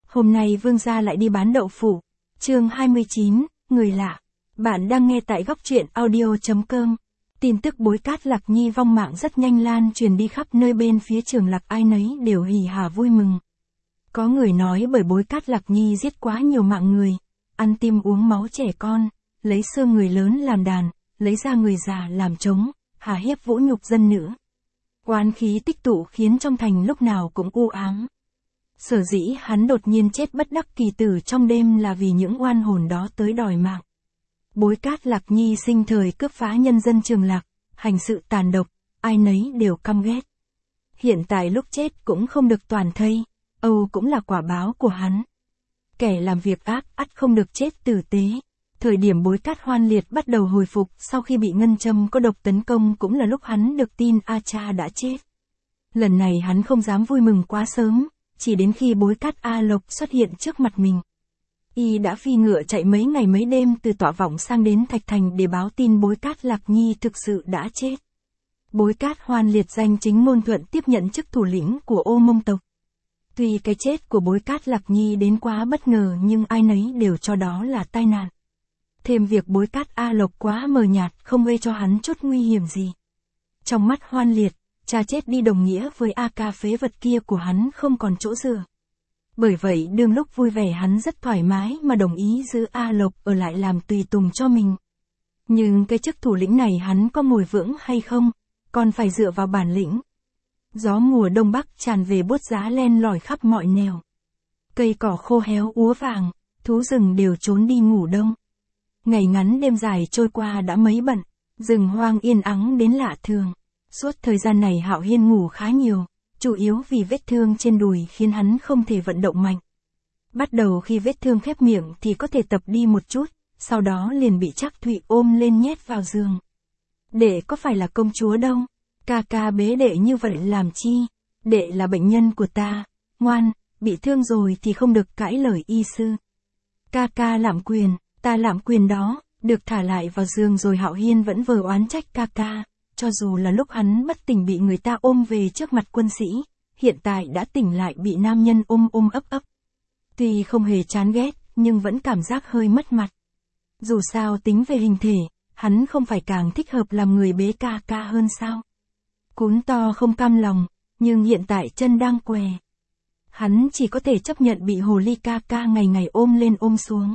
Hôm nay Vương gia lại đi bán đậu phụ. Chương 29, người lạ. Bạn đang nghe tại góc truyện audio.com. Tin tức Bối Cát Lạc Nhi vong mạng rất nhanh lan truyền đi khắp nơi bên phía Trường Lạc, ai nấy đều hỉ hả vui mừng. Có người nói bởi Bối Cát Lạc Nhi giết quá nhiều mạng người, ăn tim uống máu trẻ con, lấy xương người lớn làm đàn, lấy da người già làm trống, hà hiếp vũ nhục dân nữ. Oán khí tích tụ khiến trong thành lúc nào cũng u ám. Sở dĩ hắn đột nhiên chết bất đắc kỳ tử trong đêm là vì những oan hồn đó tới đòi mạng. Bối Cát Lạc Nhi sinh thời cướp phá nhân dân Trường Lạc, hành sự tàn độc, ai nấy đều căm ghét. Hiện tại lúc chết cũng không được toàn thây, âu cũng là quả báo của hắn. Kẻ làm việc ác ắt không được chết tử tế. Thời điểm Bối Cát Hoan Liệt bắt đầu hồi phục sau khi bị ngân châm có độc tấn công cũng là lúc hắn được tin A Cha đã chết. Lần này hắn không dám vui mừng quá sớm, chỉ đến khi Bối Cát A Lộc xuất hiện trước mặt mình. Y đã phi ngựa chạy mấy ngày mấy đêm từ Tọa Vọng sang đến Thạch Thành để báo tin Bối Cát Lạc Nhi thực sự đã chết. Bối Cát Hoan Liệt danh chính ngôn thuận tiếp nhận chức thủ lĩnh của Ô Mông tộc. Tuy cái chết của Bối Cát Lạc Nhi đến quá bất ngờ nhưng ai nấy đều cho đó là tai nạn. Thêm việc Bối Cát A Lộc quá mờ nhạt không gây cho hắn chút nguy hiểm gì. Trong mắt Hoan Liệt, cha chết đi đồng nghĩa với A Ca phế vật kia của hắn không còn chỗ dựa. Bởi vậy đương lúc vui vẻ hắn rất thoải mái mà đồng ý giữ A Lộc ở lại làm tùy tùng cho mình. Nhưng cái chức thủ lĩnh này hắn có ngồi vững hay không, còn phải dựa vào bản lĩnh. Gió mùa đông bắc tràn về buốt giá len lỏi khắp mọi nẻo. Cây cỏ khô héo úa vàng, thú rừng đều trốn đi ngủ đông. Ngày ngắn đêm dài trôi qua đã mấy bận, rừng hoang yên ắng đến lạ thường. Suốt thời gian này Hạo Hiên ngủ khá nhiều, chủ yếu vì vết thương trên đùi khiến hắn không thể vận động mạnh. Bắt đầu khi vết thương khép miệng thì có thể tập đi một chút, sau đó liền bị Trác Thụy ôm lên nhét vào giường. Đệ có phải là công chúa đâu, ca ca bế đệ như vậy làm chi, đệ là bệnh nhân của ta, ngoan, bị thương rồi thì không được cãi lời y sư. Ca ca lạm quyền, ta lạm quyền đó, được thả lại vào giường rồi Hạo Hiên vẫn vờ oán trách ca ca. Cho dù là lúc hắn bất tỉnh bị người ta ôm về trước mặt quân sĩ, hiện tại đã tỉnh lại bị nam nhân ôm ấp. Tuy không hề chán ghét, nhưng vẫn cảm giác hơi mất mặt. Dù sao tính về hình thể, hắn không phải càng thích hợp làm người bế ca ca hơn sao? Cún to không cam lòng, nhưng hiện tại chân đang què. Hắn chỉ có thể chấp nhận bị hồ ly ca ca ngày ngày ôm lên ôm xuống.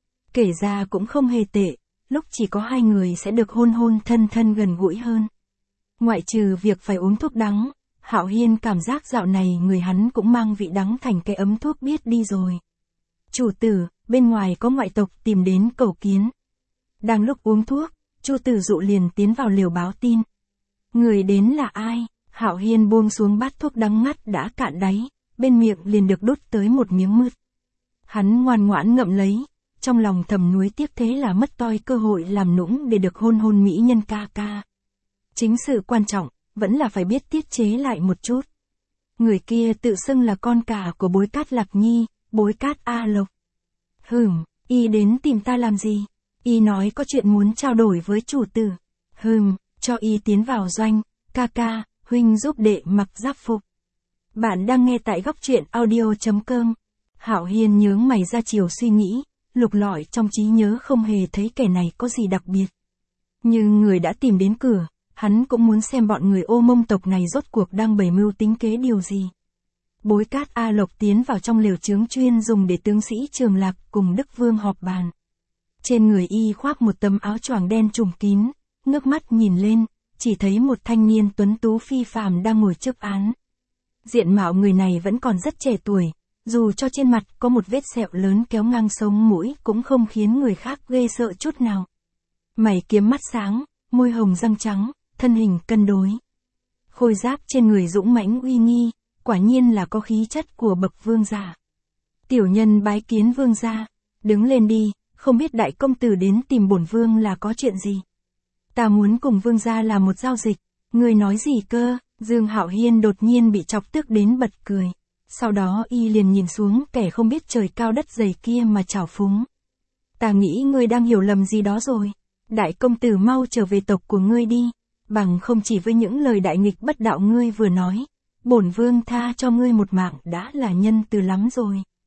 Kể ra cũng không hề tệ. Lúc chỉ có hai người sẽ được hôn hôn thân thân gần gũi hơn. Ngoại trừ việc phải uống thuốc đắng, Hạo Hiên cảm giác dạo này người hắn cũng mang vị đắng thành cái ấm thuốc biết đi rồi. Chủ tử, bên ngoài có ngoại tộc tìm đến cầu kiến. Đang lúc uống thuốc, Chu Tử Dụ liền tiến vào liều báo tin. Người đến là ai? Hạo Hiên buông xuống bát thuốc đắng ngắt đã cạn đáy, bên miệng liền được đút tới một miếng mứt. Hắn ngoan ngoãn ngậm lấy. Trong lòng thầm nuối tiếc thế là mất toi cơ hội làm nũng để được hôn hôn mỹ nhân ca ca. Chính sự quan trọng, vẫn là phải biết tiết chế lại một chút. Người kia tự xưng là con cả của Bối Cát Lạc Nhi, Bối Cát A Lộc. Y đến tìm ta làm gì? Y nói có chuyện muốn trao đổi với chủ tử. Cho y tiến vào doanh, ca ca, huynh giúp đệ mặc giáp phục. Bạn đang nghe tại góc truyện audio.com. Hạo Hiên nhướng mày ra chiều suy nghĩ. Lục lọi trong trí nhớ không hề thấy kẻ này có gì đặc biệt. Nhưng người đã tìm đến cửa, hắn cũng muốn xem bọn người Ô Mông tộc này rốt cuộc đang bày mưu tính kế điều gì. Bối Cát A Lộc tiến vào trong lều chướng chuyên dùng để tướng sĩ Trường Lạc cùng Đức Vương họp bàn. Trên người y khoác một tấm áo choàng đen trùm kín, ngước mắt nhìn lên, chỉ thấy một thanh niên tuấn tú phi phàm đang ngồi trước án. Diện mạo người này vẫn còn rất trẻ tuổi. Dù cho trên mặt có một vết sẹo lớn kéo ngang sống mũi cũng không khiến người khác ghê sợ chút nào. Mày kiếm mắt sáng, môi hồng răng trắng, thân hình cân đối. Khôi giáp trên người dũng mãnh uy nghi, quả nhiên là có khí chất của bậc vương giả. Tiểu nhân bái kiến vương gia, đứng lên đi, không biết đại công tử đến tìm bổn vương là có chuyện gì. Ta muốn cùng vương gia làm một giao dịch, người nói gì cơ? Dương Hạo Hiên đột nhiên bị chọc tức đến bật cười. Sau đó y liền nhìn xuống kẻ không biết trời cao đất dày kia mà trào phúng. Ta nghĩ ngươi đang hiểu lầm gì đó rồi. Đại công tử mau trở về tộc của ngươi đi. Bằng không chỉ với những lời đại nghịch bất đạo ngươi vừa nói. Bổn vương tha cho ngươi một mạng đã là nhân từ lắm rồi.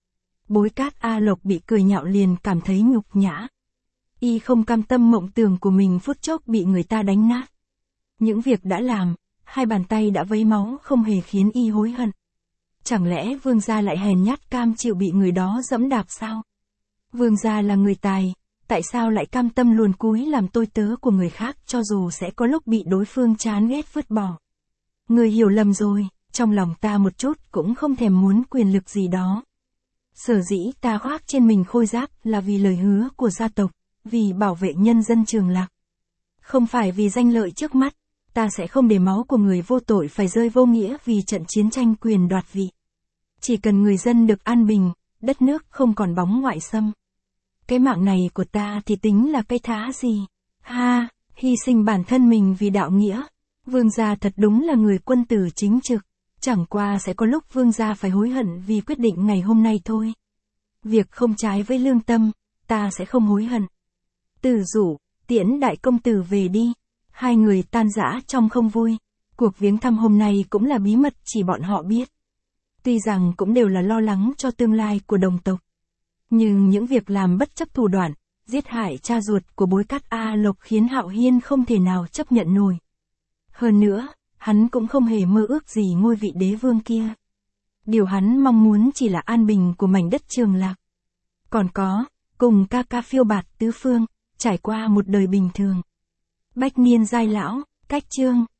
Bối Cát A Lộc bị cười nhạo liền cảm thấy nhục nhã. Y không cam tâm mộng tưởng của mình phút chốc bị người ta đánh nát. Những việc đã làm, hai bàn tay đã vấy máu không hề khiến Y hối hận. Chẳng lẽ Vương gia lại hèn nhát cam chịu bị người đó dẫm đạp sao? Vương gia là người tài, tại sao lại cam tâm luồn cúi làm tôi tớ của người khác cho dù sẽ có lúc bị đối phương chán ghét vứt bỏ? Người hiểu lầm rồi, trong lòng ta một chút cũng không thèm muốn quyền lực gì đó. Sở dĩ ta khoác trên mình khôi giáp là vì lời hứa của gia tộc, vì bảo vệ nhân dân Trường Lạc. Không phải vì danh lợi trước mắt, ta sẽ không để máu của người vô tội phải rơi vô nghĩa vì trận chiến tranh quyền đoạt vị. Chỉ cần người dân được an bình, đất nước không còn bóng ngoại xâm. Cái mạng này của ta thì tính là cái thá gì? Ha, hy sinh bản thân mình vì đạo nghĩa. Vương gia thật đúng là người quân tử chính trực. Chẳng qua sẽ có lúc vương gia phải hối hận vì quyết định ngày hôm nay thôi. Việc không trái với lương tâm, ta sẽ không hối hận. Từ Dụ, tiễn đại công tử về đi. Hai người tan rã trong không vui. Cuộc viếng thăm hôm nay cũng là bí mật chỉ bọn họ biết. Tuy rằng cũng đều là lo lắng cho tương lai của đồng tộc. Nhưng những việc làm bất chấp thủ đoạn, giết hại cha ruột của Bối Cát A Lộc khiến Hạo Hiên không thể nào chấp nhận nổi. Hơn nữa, hắn cũng không hề mơ ước gì ngôi vị đế vương kia. Điều hắn mong muốn chỉ là an bình của mảnh đất Trường Lạc. Còn có, cùng ca ca phiêu bạt tứ phương, trải qua một đời bình thường. Bách niên giai lão, cách chương.